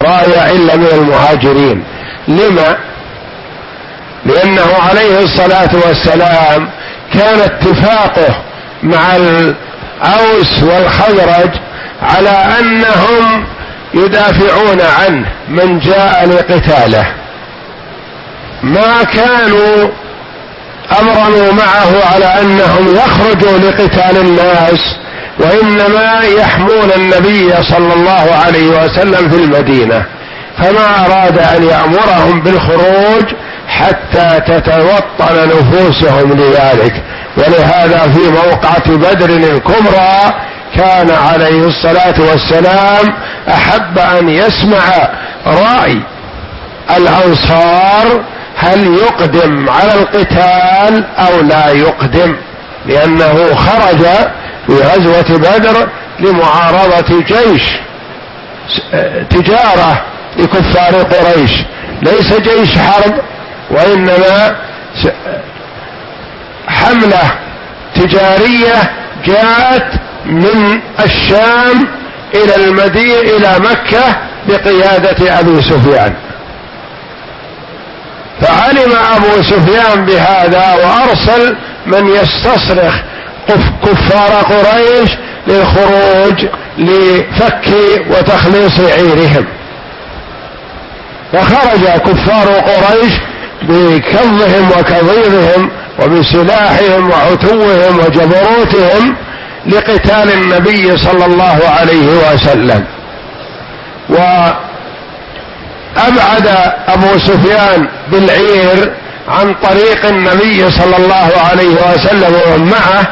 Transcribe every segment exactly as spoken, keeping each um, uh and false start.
ضايع إلا من المهاجرين. لما؟ لأنه عليه الصلاة والسلام كان اتفاقه مع الأوس والخزرج على أنهم يدافعون عنه من جاء لقتاله، ما كانوا أمروا معه على أنهم يخرجوا لقتال الناس، وإنما يحمون النبي صلى الله عليه وسلم في المدينة، فما أراد أن يأمرهم بالخروج حتى تتوطن نفوسهم لذلك. ولهذا في موقعة بدر الكبرى كان عليه الصلاة والسلام أحب أن يسمع رأي الأنصار هل يقدم على القتال أو لا يقدم، لأنه خرج في غزوة بدر لمعارضة جيش تجارة لكفار قريش، ليس جيش حرب، وإنما حملة تجارية جاءت من الشام إلى المدينة إلى مكة بقيادة أبي سفيان. فعلم أبو سفيان بهذا وأرسل من يستصرخ كفار قريش للخروج لفك وتخليص عيرهم، فخرج كفار قريش بكظهم وكظيظهم وبسلاحهم وعتوهم وجبروتهم لقتال النبي صلى الله عليه وسلم. وأبعد أبو سفيان بالعير عن طريق النبي صلى الله عليه وسلم ومن معه،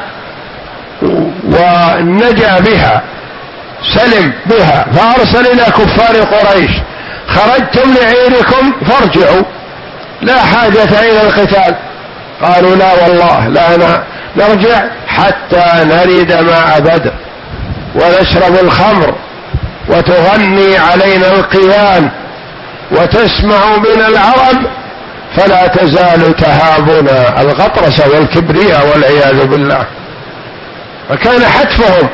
ونجا بها، سلم بها، فأرسل إلى كفار قريش: خرجتم لعيركم فارجعوا، لا حاجة إلى القتال. قالوا: لا والله لا نرجع حتى نرد ماء بدر ونشرب الخمر وتغني علينا القيان وتسمع من العرب فلا تزال تهابنا الغطرسة والكبرياء والعياذ بالله. فكان حتفهم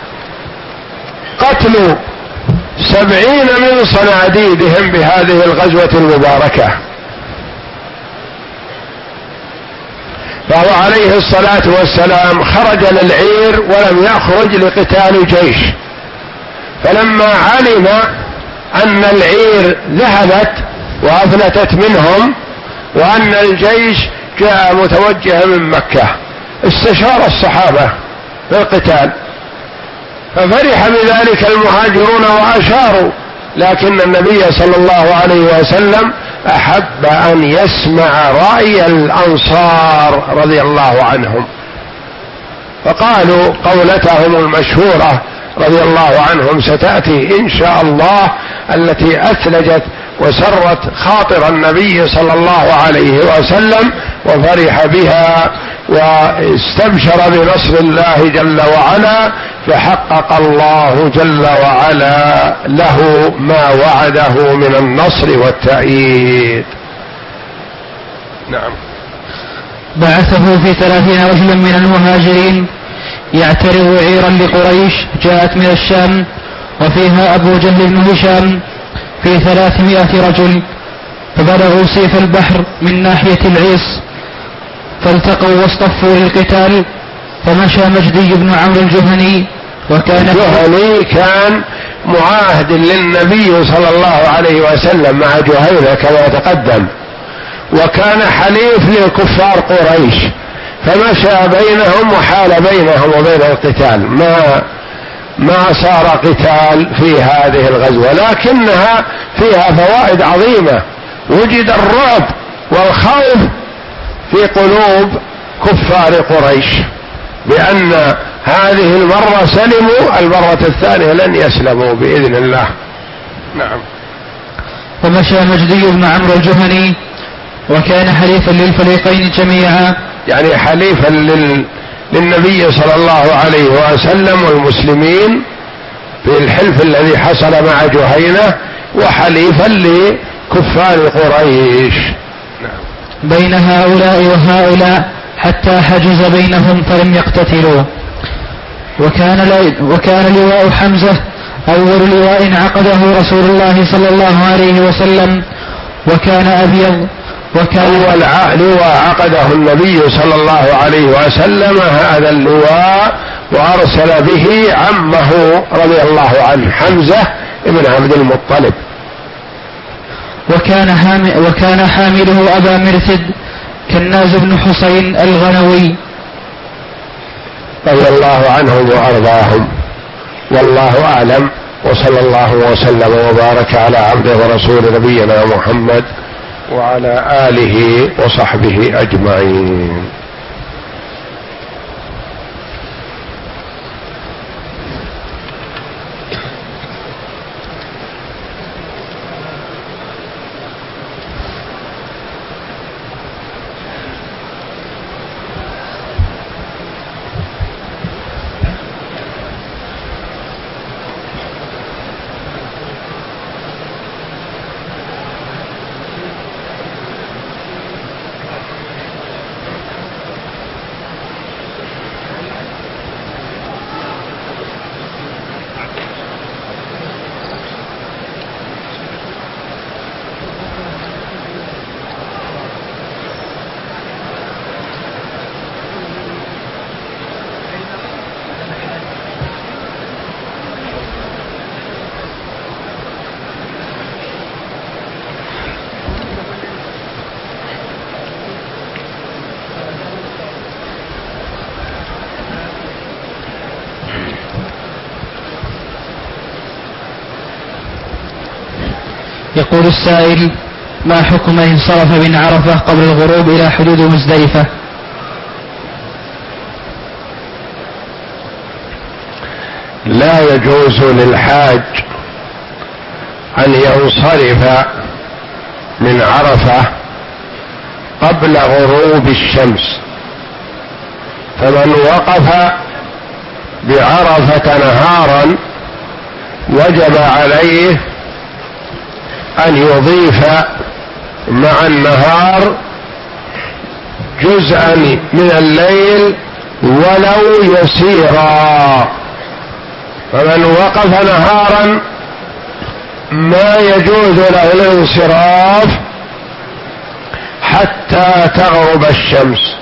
قتلوا سبعين من صناديدهم بهذه الغزوة المباركة. فهو عليه الصلاة والسلام خرج للعير ولم يخرج لقتال جيش، فلما علم أن العير ذهبت وأفلتت منهم وأن الجيش جاء متوجها من مكة استشار الصحابة في القتال، ففرح بذلك المهاجرون وأشاروا، لكن النبي صلى الله عليه وسلم أحب أن يسمع رأي الأنصار رضي الله عنهم، فقالوا قولتهم المشهورة رضي الله عنهم ستأتي إن شاء الله، التي أثلجت وسرت خاطر النبي صلى الله عليه وسلم وفرح بها واستبشر بنصر الله جل وعلا، فحقق الله جل وعلا له ما وعده من النصر والتأييد. نعم. بعثه في ثلاثين رجلا من المهاجرين يعترض عيرا لقريش جاءت من الشام، وفيها أبو جهل بن هشام في ثلاثمائة رجل، فبلغوا سيف البحر من ناحية العيص فالتقوا واصطفوا للقتال، فمشى مجدي بن عمرو الجهني، وكان الجهني كان معاهد للنبي صلى الله عليه وسلم مع جهينة كما تقدم، وكان حليف لكفار قريش، فمشى بينهم وحال بينهم وبين القتال، ما ما صار قتال في هذه الغزوة، لكنها فيها فوائد عظيمة. وجد الرعب والخوف في قلوب كفار قريش بأن هذه المرة سلموا، المرة الثانية لن يسلموا بإذن الله. نعم. فمشى مجدي بن عمرو الجهني وكان حليفا للفريقين جميعا، يعني حليفا لل... للنبي صلى الله عليه وسلم والمسلمين في الحلف الذي حصل مع جهينة، وحليفا لكفار قريش. نعم. بين هؤلاء وهؤلاء حتى حجز بينهم فلم يقتتلوا. وكان, وكان لواء حمزة أول لواء عقده رسول الله صلى الله عليه وسلم وكان أبيض. وكان أول لواء عقده النبي صلى الله عليه وسلم هذا اللواء، وأرسل به عمه رضي الله عنه حمزة بن عبد المطلب. وكان, وكان حامله أبا مرثد كناز بن حسين الغنوي رضي الله عنهم وأرضاهم، والله أعلم. وصلى الله وسلم وبارك على عبده ورسول نبينا محمد وعلى آله وصحبه أجمعين. يقول السائل: ما حكم من انصرف من عرفة قبل الغروب إلى حدود مزدلفة؟ لا يجوز للحاج أن ينصرف من عرفة قبل غروب الشمس، فمن وقف بعرفة نهارا وجب عليه أن يضيف مع النهار جزءا من الليل ولو يسيرا. فمن وقف نهارا ما يجوز له الانصراف حتى تغرب الشمس،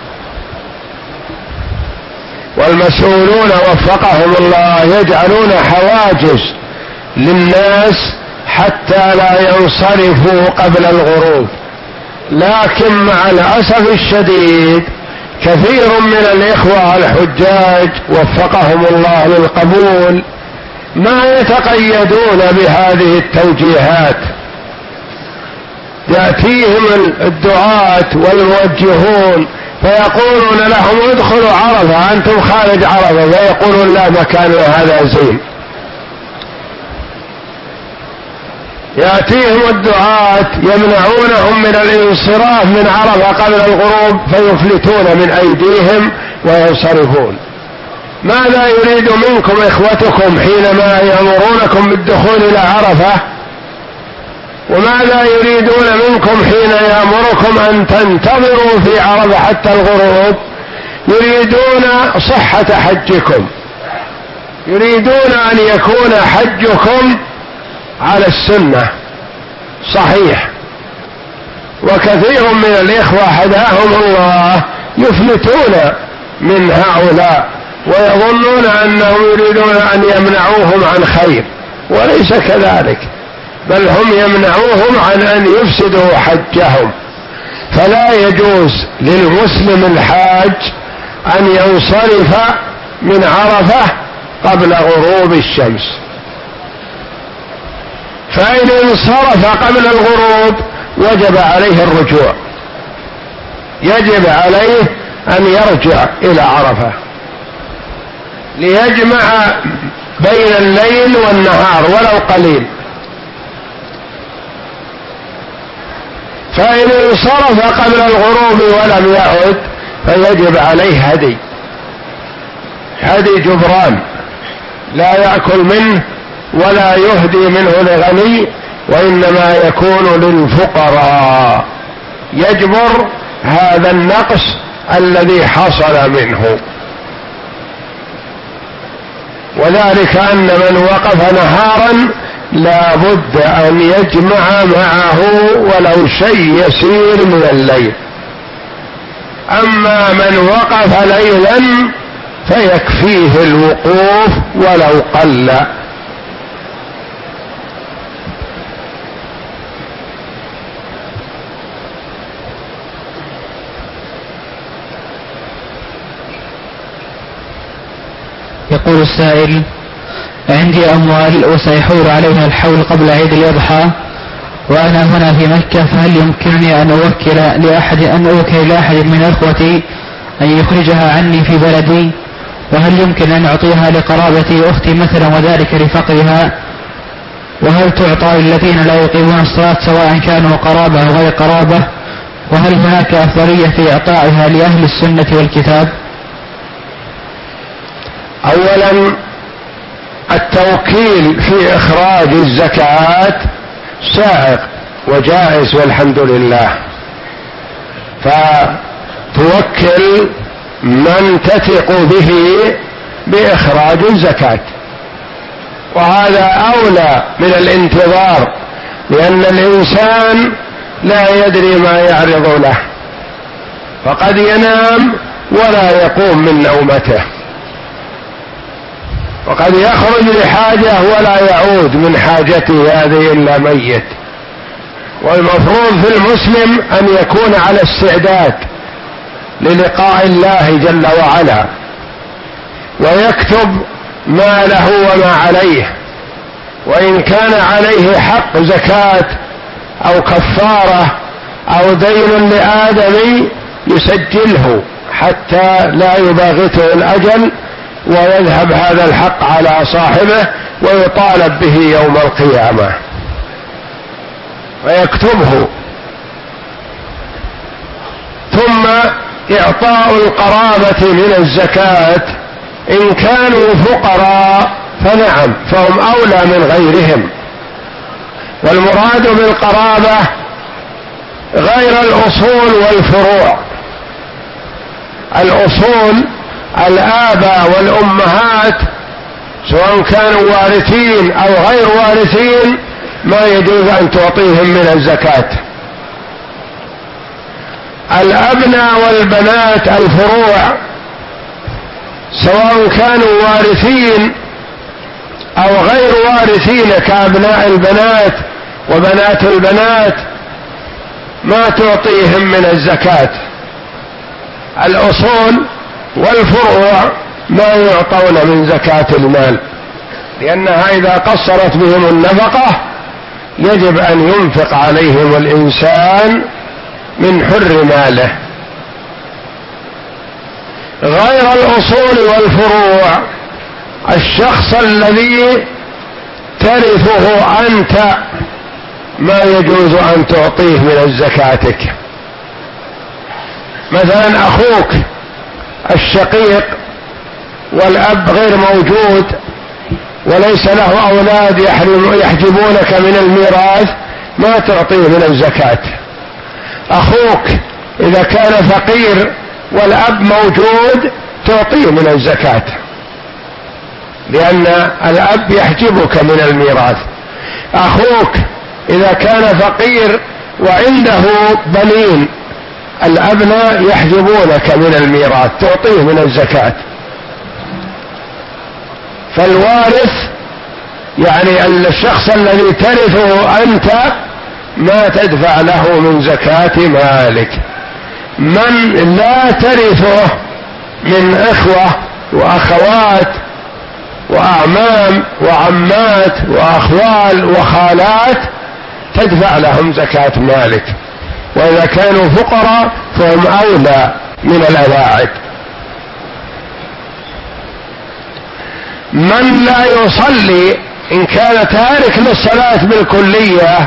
والمسؤولون وفقهم الله يجعلون حواجز للناس حتى لا ينصرفوا قبل الغروب. لكن مع الأسف الشديد كثير من الإخوة الحجاج وفقهم الله للقبول ما يتقيدون بهذه التوجيهات. يأتيهم الدعاة والموجهون فيقولون لهم ادخلوا عرفة، أنتم خارج عرفة، فيقولون لا، مكاننا هذا زين. يأتيهم الدعاة يمنعونهم من الانصراف من عرفة قبل الغروب فيفلتون من أيديهم وينصرفون. ماذا يريد منكم إخوتكم حينما يأمرونكم بالدخول إلى عرفة؟ وماذا يريدون منكم حين يأمركم أن تنتظروا في عرفة حتى الغروب؟ يريدون صحة حجكم، يريدون أن يكون حجكم على السنة صحيح. وكثير من الإخوة هداهم الله يفلتون من هؤلاء ويظنون أنهم يريدون أن يمنعوهم عن خير، وليس كذلك، بل هم يمنعوهم عن أن يفسدوا حجهم. فلا يجوز للمسلم الحاج أن ينصرف من عرفة قبل غروب الشمس، فإن انصرف قبل الغروب وجب عليه الرجوع، يجب عليه أن يرجع إلى عرفة ليجمع بين الليل والنهار ولو قليل. فإن انصرف قبل الغروب ولم يعد فيجب عليه هدي، هدي جبران، لا يأكل منه ولا يهدي منه لغني، وإنما يكون للفقراء، يجبر هذا النقص الذي حصل منه. وذلك أن من وقف نهارا لا بد أن يجمع معه ولو شيء يسير من الليل. أما من وقف ليلا فيكفيه الوقوف ولو قل. يقول السائل: عندي أموال وسيحول عليها الحول قبل عيد الأضحى وأنا هنا في مكة، فهل يمكنني أن أوكل لأحد أن أوكل لأحد من إخوتي أن يخرجها عني في بلدي؟ وهل يمكن أن أعطيها لقرابتي أختي مثلا وذلك لفقرها؟ وهل تعطى للذين لا يقيمون الصلاة سواء كانوا قرابة أو غير قرابة؟ وهل هناك أفضلية في إعطائها لأهل السنة والكتاب؟ أولا، التوكيل في إخراج الزكاة سائغ وجائز والحمد لله، فتوكل من تثق به بإخراج الزكاة، وهذا أولى من الانتظار، لأن الإنسان لا يدري ما يعرض له، فقد ينام ولا يقوم من نومته، وقد يخرج لحاجة ولا يعود من حاجته هذه إلا ميت. والمفروض في المسلم أن يكون على استعداد للقاء الله جل وعلا، ويكتب ما له وما عليه، وإن كان عليه حق زكاة أو كفارة أو دين لآدمي يسجله حتى لا يباغته الأجل ويذهب هذا الحق على صاحبه ويطالب به يوم القيامة، ويكتبه. ثم إعطاء القرابة من الزكاة إن كانوا فقراء فنعم، فهم أولى من غيرهم. والمراد بالقرابة غير الأصول والفروع. الأصول الآباء والأمهات سواء كانوا وارثين أو غير وارثين ما يجوز أن تعطيهم من الزكاة. الأبناء والبنات الفروع سواء كانوا وارثين أو غير وارثين كأبناء البنات وبنات البنات ما تعطيهم من الزكاة. الأصول والفروع ما يعطون من زكاة المال، لأنها إذا قصرت بهم النفقة يجب أن ينفق عليهم الإنسان من حر ماله. غير الأصول والفروع الشخص الذي ترثه أنت ما يجوز أن تعطيه من زكاتك. مثلا أخوك الشقيق والأب غير موجود وليس له أولاد يحجبونك من الميراث ما تعطيه من الزكاة. أخوك إذا كان فقير والأب موجود تعطيه من الزكاة، لأن الأب يحجبك من الميراث. أخوك إذا كان فقير وعنده بنين الأبناء يحجبونك من الميراث تعطيه من الزكاة. فالوارث يعني الشخص الذي ترثه أنت ما تدفع له من زكاة مالك. من لا ترثه من إخوة وأخوات وأعمام وعمات وأخوال وخالات تدفع لهم زكاة مالك، وإذا كانوا فقراء فهم أولى من الأواعد. من لا يصلي إن كان تارك للصلاة بالكلية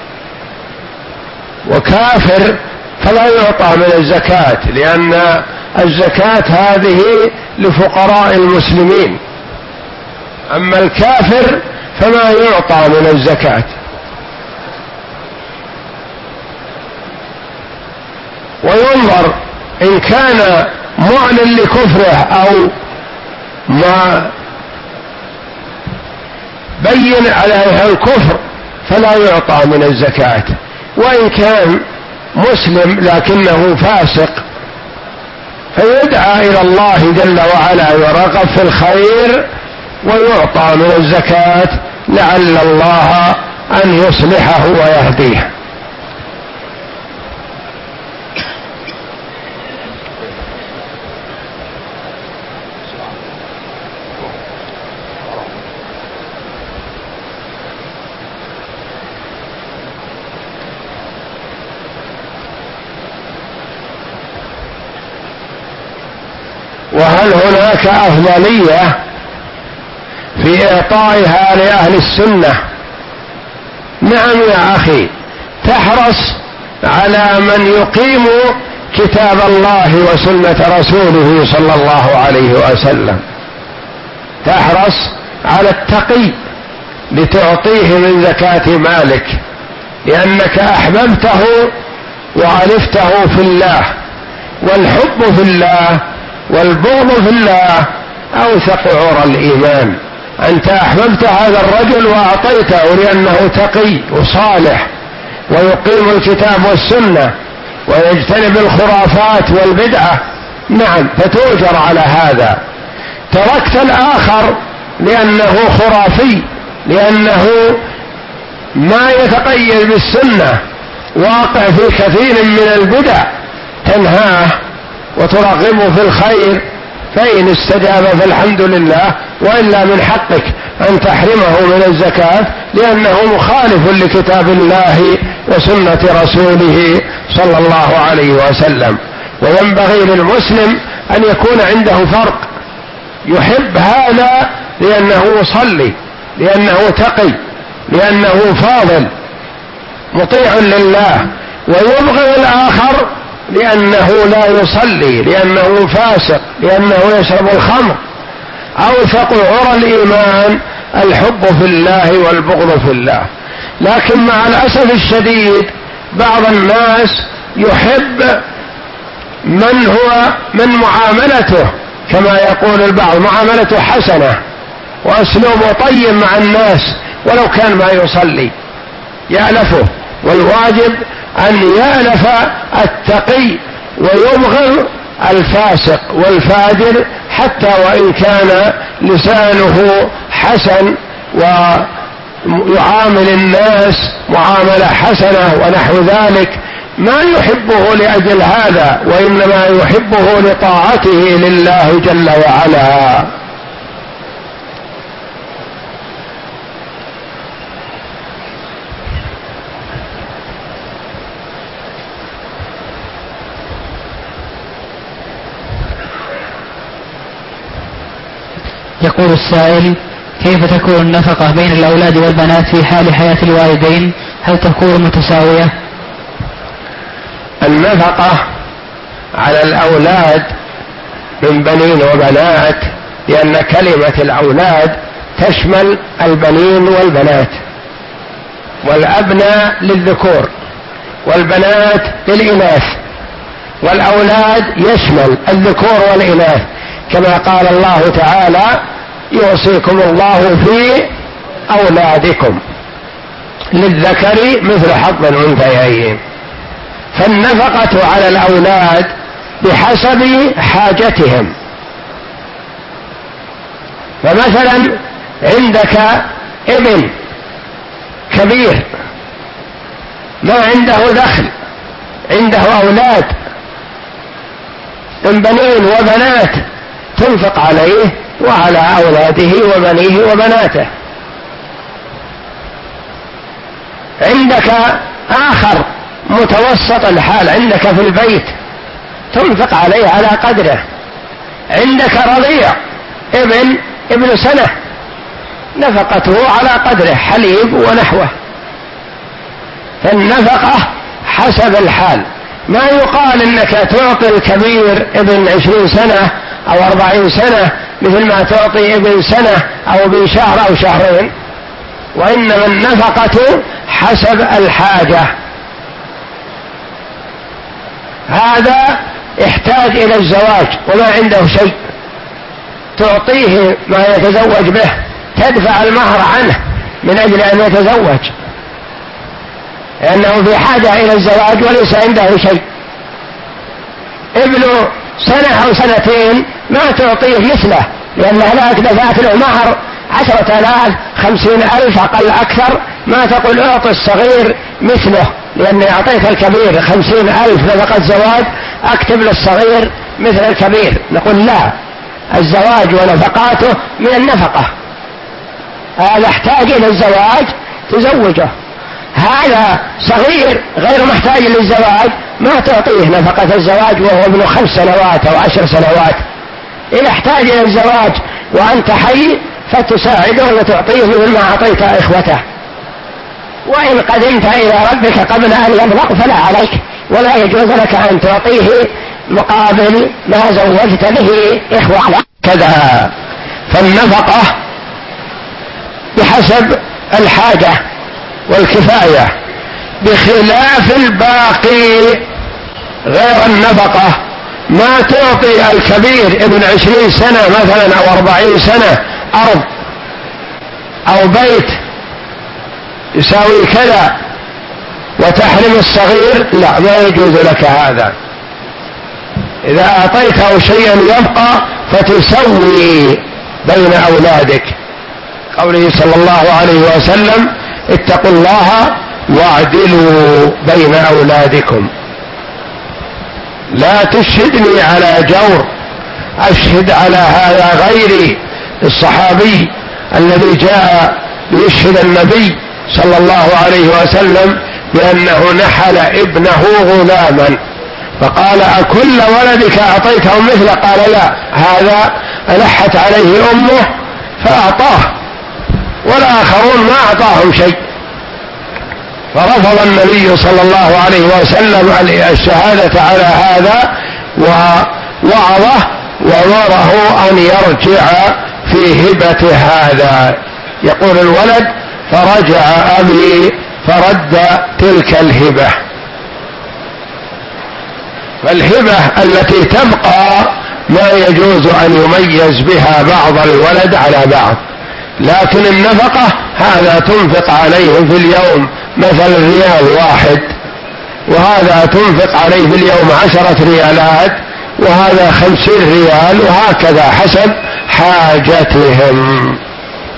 وكافر فلا يعطى من الزكاة، لأن الزكاة هذه لفقراء المسلمين، أما الكافر فما يعطى من الزكاة. وينظر إن كان معلن لكفره أو ما بين عليها الكفر فلا يعطى من الزكاة، وإن كان مسلم لكنه فاسق فيدعى إلى الله جل وعلا ويرغب في الخير ويعطى من الزكاة لعل الله أن يصلحه ويهديه. وهل هناك أفضلية في إعطائها لأهل السنة؟ نعم يا أخي، تحرص على من يقيم كتاب الله وسنة رسوله صلى الله عليه وسلم، تحرص على التقي لتعطيه من زكاة مالك، لأنك أحببته وعرفته في الله، والحب في الله والبغض في الله أوثق عرى الإيمان. أنت أحببت هذا الرجل وأعطيته لأنه تقي وصالح ويقيم الكتاب والسنة ويجتنب الخرافات والبدعة، نعم فتؤجر على هذا. تركت الآخر لأنه خرافي، لأنه ما يتقيد بالسنة، واقع في كثير من البدع، تنهاه وترغبه في الخير، فإن استجاب فالحمد لله، وإلا من حقك أن تحرمه من الزكاة لأنه مخالف لكتاب الله وسنة رسوله صلى الله عليه وسلم. وينبغي للمسلم أن يكون عنده فرق، يحب هذا لأنه يصلي، لأنه تقي، لأنه فاضل مطيع لله، ويبغض الآخر لأنه لا يصلي، لأنه فاسق، لأنه يشرب الخمر. أوثق عرى الإيمان الحب في الله والبغض في الله. لكن مع الأسف الشديد بعض الناس يحب من هو من معاملته كما يقول البعض معاملته حسنة وأسلوبه طيب مع الناس ولو كان ما يصلي، يألفه. والواجب أن يألف التقي ويبغض الفاسق والفاجر حتى وإن كان لسانه حسن ويعامل الناس معاملة حسنة ونحو ذلك، ما يحبه لأجل هذا، وإنما يحبه لطاعته لله جل وعلا. يقول السائل: كيف تكون النفقة بين الأولاد والبنات في حال حياة الوالدين؟ هل تكون متساوية؟ النفقة على الأولاد من بنين وبنات، لأن كلمة الأولاد تشمل البنين والبنات، والأبناء للذكور والبنات للإناث، والأولاد يشمل الذكور والإناث، كما قال الله تعالى: يوصيكم الله في أولادكم للذكر مثل حظ الأنثيين. فالنفقة على الأولاد بحسب حاجتهم. فمثلا عندك ابن كبير ما عنده دخل، عنده أولاد من بنين وبنات، تنفق عليه وعلى أولاده وبنيه وبناته. عندك آخر متوسط الحال عندك في البيت، تنفق عليه على قدره. عندك رضيع ابن ابن سنة، نفقته على قدره، حليب ونحوه. فالنفقة حسب الحال، ما يقال انك تعطي الكبير ابن عشرين سنة او اربعين سنة مثل ما تعطي ابن سنة او ابن شهر او شهرين، وانما النفقة حسب الحاجة. هذا يحتاج الى الزواج وما عنده شيء، تعطيه ما يتزوج به، تدفع المهر عنه من أجل أن يتزوج، لأنه في حاجة إلى الزواج وليس عنده شيء. ابنه سنة أو سنتين ما تعطيه مثله، لأن هناك دفعت له مهر عشرة آلاف خمسين ألف أقل أكثر، ما تقول أعطي الصغير مثله، لأني أعطيت الكبير خمسين ألف نفقة زواج أكتب للصغير مثل الكبير. نقول لا، الزواج ونفقاته من النفقة، هذا احتاج إلى الزواج تزوجه، هذا صغير غير محتاج للزواج ما تعطيه نفقة الزواج وهو ابن خمس سنوات أو عشر سنوات. إن احتاج إلى الزواج وأنت حي فتساعده وتعطيه مثل ما أعطيت إخوته، وإن قدمت إلى ربك قبل أن يبلغ فلا عليك، ولا يجوز لك أن تعطيه مقابل ما زوجت به إخوة كذا. فالنفقة بحسب الحاجة والكفاية، بخلاف الباقي غير النفقة. ما تعطي الكبير ابن عشرين سنة مثلا أو أربعين سنة أرض أو بيت يساوي كذا وتحرم الصغير، لا، ما يجوز لك هذا. إذا أعطيته شيئا يبقى فتسوي بين أولادك، قوله صلى الله عليه وسلم اتقوا الله واعدلوا بين أولادكم. لا تشهدني على جور، أشهد على هذا غيري. الصحابي الذي جاء ليشهد النبي صلى الله عليه وسلم بأنه نحل ابنه غلاما، فقال أكل ولدك أعطيته مثله؟ قال لا، هذا ألحت عليه أمه فأعطاه، والآخرون ما أعطاهم شيء. فرفض النبي صلى الله عليه وسلم الشهادة على هذا ووعظه وأمره أن يرجع في هبة هذا. يقول الولد فرجع أبي فرد تلك الهبة. فالهبة التي تبقى ما يجوز أن يميز بها بعض الولد على بعض، لكن النفقة هذا تنفق عليه في اليوم مثلا ريال واحد، وهذا تنفق عليه في اليوم عشرة ريالات، وهذا خمسين ريال، وهكذا حسب حاجتهم.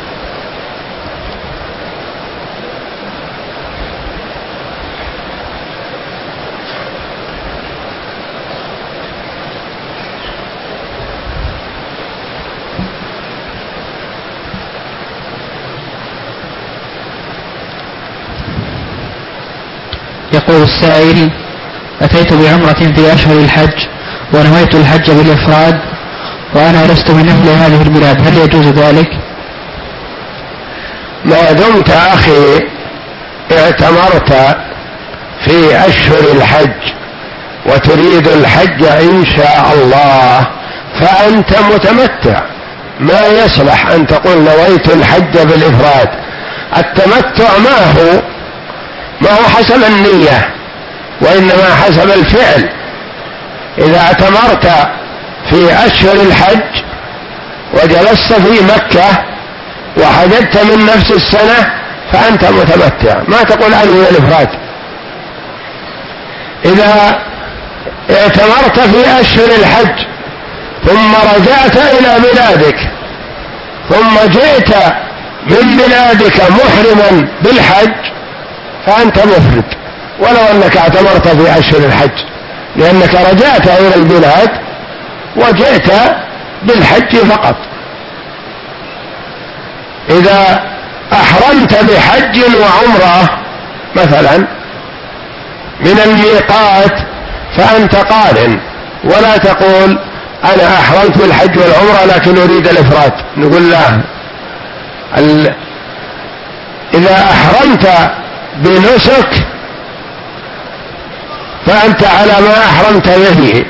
يقول السائل: أتيت بعمرة في أشهر الحج ونويت الحج بالإفراد وأنا لست من أهل هذه البلاد، هل يجوز ذلك؟ ما دمت أخي اعتمرت في أشهر الحج وتريد الحج إن شاء الله فأنت متمتع، ما يصلح أن تقول نويت الحج بالإفراد. التمتع ما هو ما هو حسب النية، وإنما حسب الفعل. إذا اعتمرت في أشهر الحج وجلست في مكة وحججت من نفس السنة فأنت متمتع، ما تقول أنوي الإفراد. إذا اعتمرت في أشهر الحج ثم رجعت إلى بلادك ثم جئت من بلادك محرما بالحج فأنت مفرد، ولو أنك اعتمرت في أشهر الحج، لأنك رجعت إلى البلاد وجئت بالحج فقط. إذا أحرمت بحج وعمرة مثلا من الميقات فأنت قارن، ولا تقول أنا أحرمت بالحج والعمرة لكن أريد الإفراد. نقول لا، ال... إذا أحرمت بنسك فأنت على ما أحرمت به،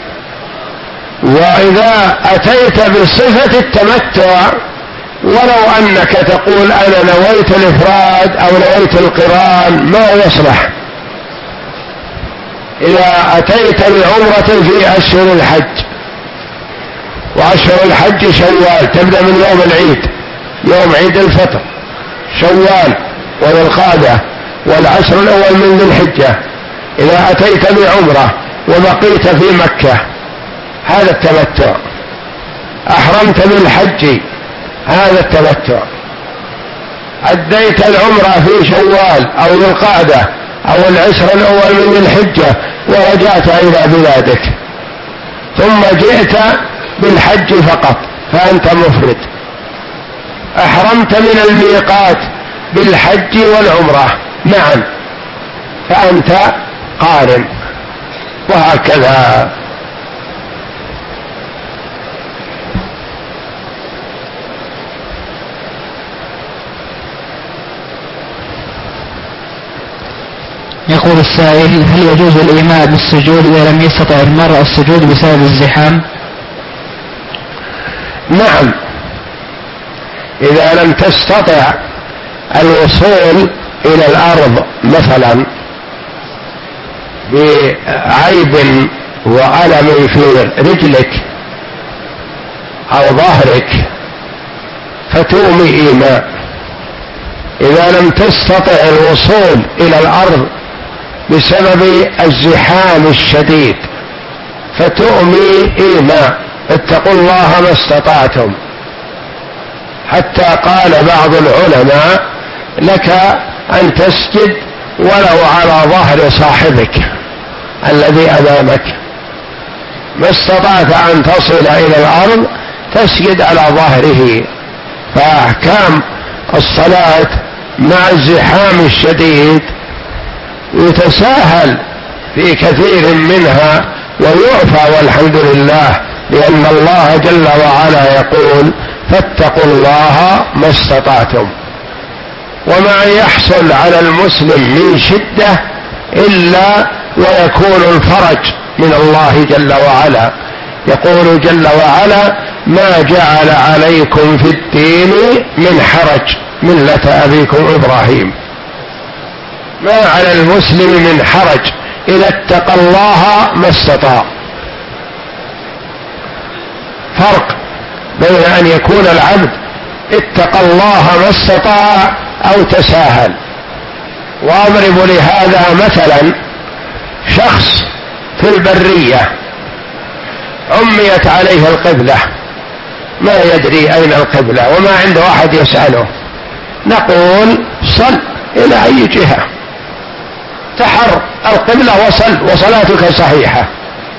وإذا أتيت بصفة التمتع ولو أنك تقول أنا نويت الإفراد أو نويت القران ما يصلح. إذا أتيت بعمرة في أشهر الحج، وأشهر الحج شوال، تبدأ من يوم العيد، يوم عيد الفطر، شوال، وذي القعدة والعشر الأول من ذي الحجة إذا أتيت بعمرة وبقيت في مكة، هذا التمتع. أحرمت بالحج، هذا التمتع. أديت العمرة في شوال أو ذي القعدة أو العشر الأول من ذي الحجة ورجعت إلى بلادك، ثم جئت بالحج فقط فأنت مفرد. أحرمت من الميقات بالحج والعمرة معا فأنت قارن، وهكذا. يقول السائل: هل يجوز الإيماء بالسجود إذا لم يستطع المرء السجود بسبب الزحام؟ نعم، إذا لم تستطع الوصول إلى الأرض مثلا بعيب وألم في رجلك أو ظهرك فتؤمي إيماء. إذا لم تستطع الوصول إلى الأرض بسبب الزحام الشديد فتؤمي إيماء. اتقوا الله ما استطعتم. حتى قال بعض العلماء: لك أن تسجد ولو على ظهر صاحبك الذي أمامك، ما استطعت أن تصل إلى الأرض تسجد على ظهره. فأحكام الصلاة مع الزحام الشديد يتساهل في كثير منها ويعفى، والحمد لله، لأن الله جل وعلا يقول: فاتقوا الله ما استطعتم. وما يحصل على المسلم من شدة إلا ويكون الفرج من الله جل وعلا. يقول جل وعلا: ما جعل عليكم في الدين من حرج ملة أبيكم إبراهيم. ما على المسلم من حرج إذا اتقى الله ما استطاع. فرق بين أن يكون العبد اتقى الله ما استطاع أو تساهل. وأضرب لهذا مثلا: شخص في البرية عميت عليه القبلة، ما يدري أين القبلة وما عنده أحد يسأله، نقول: صل إلى أي جهة، تحر القبلة وصل وصلاتك صحيحة.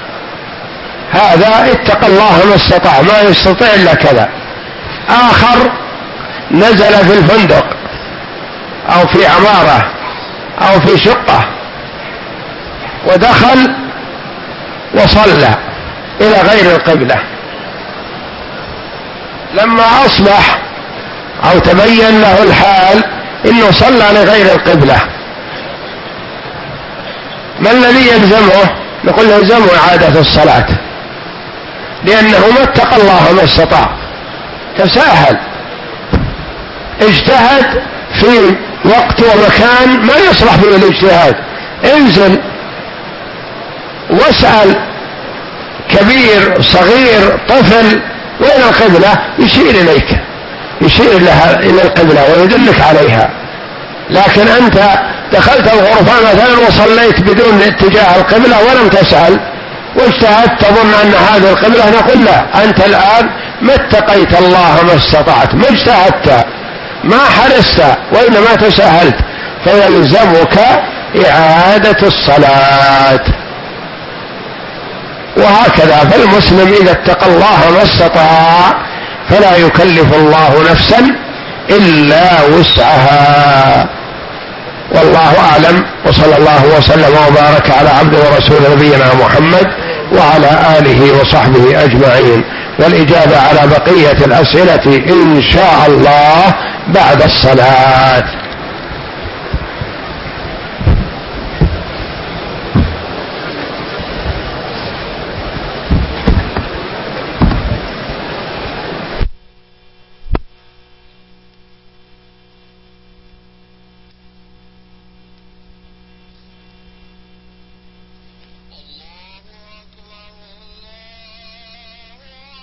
هذا اتقى الله ما استطاع، ما يستطيع إلا كذا. آخر نزل في الفندق أو في عمارة أو في شقة ودخل وصلى إلى غير القبلة، لما أصبح أو تبين له الحال إنه صلى لغير القبلة، ما الذي يلزمه؟ نقول يلزمه إعادة الصلاة، لأنه ما اتقى الله ما استطاع، تساهل، اجتهد في وقت ومكان ما يصلح فيه الاجتهاد. انزل واسأل كبير صغير طفل وين القبلة، يشير إليك، يشير لها إلى القبلة ويدلك عليها. لكن أنت دخلت الغرفة مثلا وصليت بدون اتجاه القبلة ولم تسأل واجتهدت تظن أن هذه القبلة، نقول لا، أنت الآن ما اتقيت الله ما استطعت، ما اجتهدت، ما حرصت، وإنما تساهلت، فيلزمك إعادة الصلاة. وهكذا فالمسلم إذا اتقى الله ما استطاع فلا يكلف الله نفسا إلا وسعها. والله أعلم، وصلى الله وسلم وبارك على عبده ورسول نبينا محمد وعلى آله وصحبه أجمعين. والإجابة على بقية الأسئلة إن شاء الله بعد الصلاة.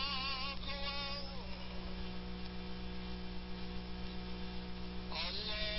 Allah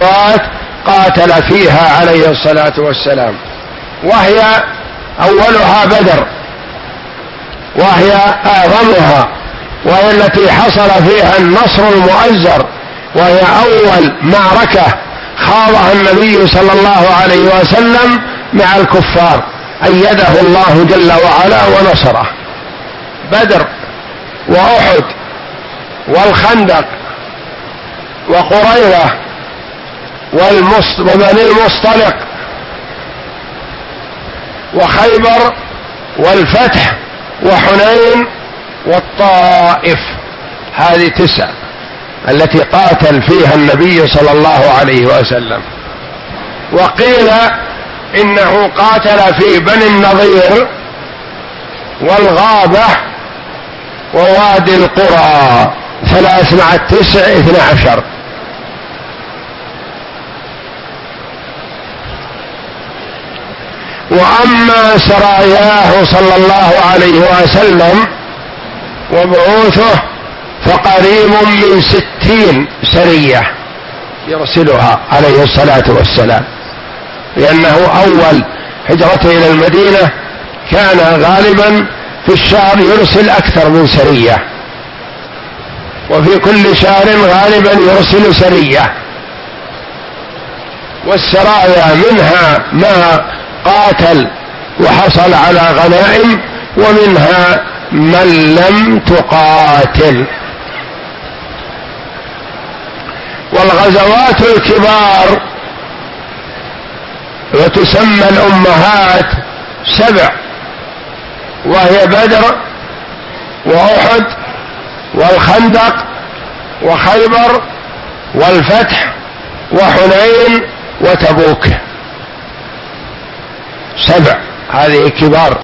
قاتل فيها عليه الصلاة والسلام، وهي أولها بدر، وهي أعظمها، وهي التي حصل فيها النصر المؤزر، وهي أول معركة خاضها النبي صلى الله عليه وسلم مع الكفار، أيده الله جل وعلا ونصره. بدر وأحد والخندق وقريظة وبني المصطلق وخيبر والفتح وحنين والطائف، هذه تسع التي قاتل فيها النبي صلى الله عليه وسلم. وقيل إنه قاتل في بني النضير والغابة ووادي القرى، ثلاث مع التسع اثنى عشر. وأما سراياه صلى الله عليه وسلم وبعوثه فقريب من ستين سرية يرسلها عليه الصلاة والسلام، لأنه أول هجرته إلى المدينة كان غالبا في الشهر يرسل أكثر من سرية، وفي كل شهر غالبا يرسل سرية. والسرايا منها ما قاتل وحصل على غنائم، ومنها من لم تقاتل. والغزوات الكبار وتسمى الأمهات سبع، وهي بدر وأحد والخندق وخيبر والفتح وحنين وتبوك، سبع هذه كبار.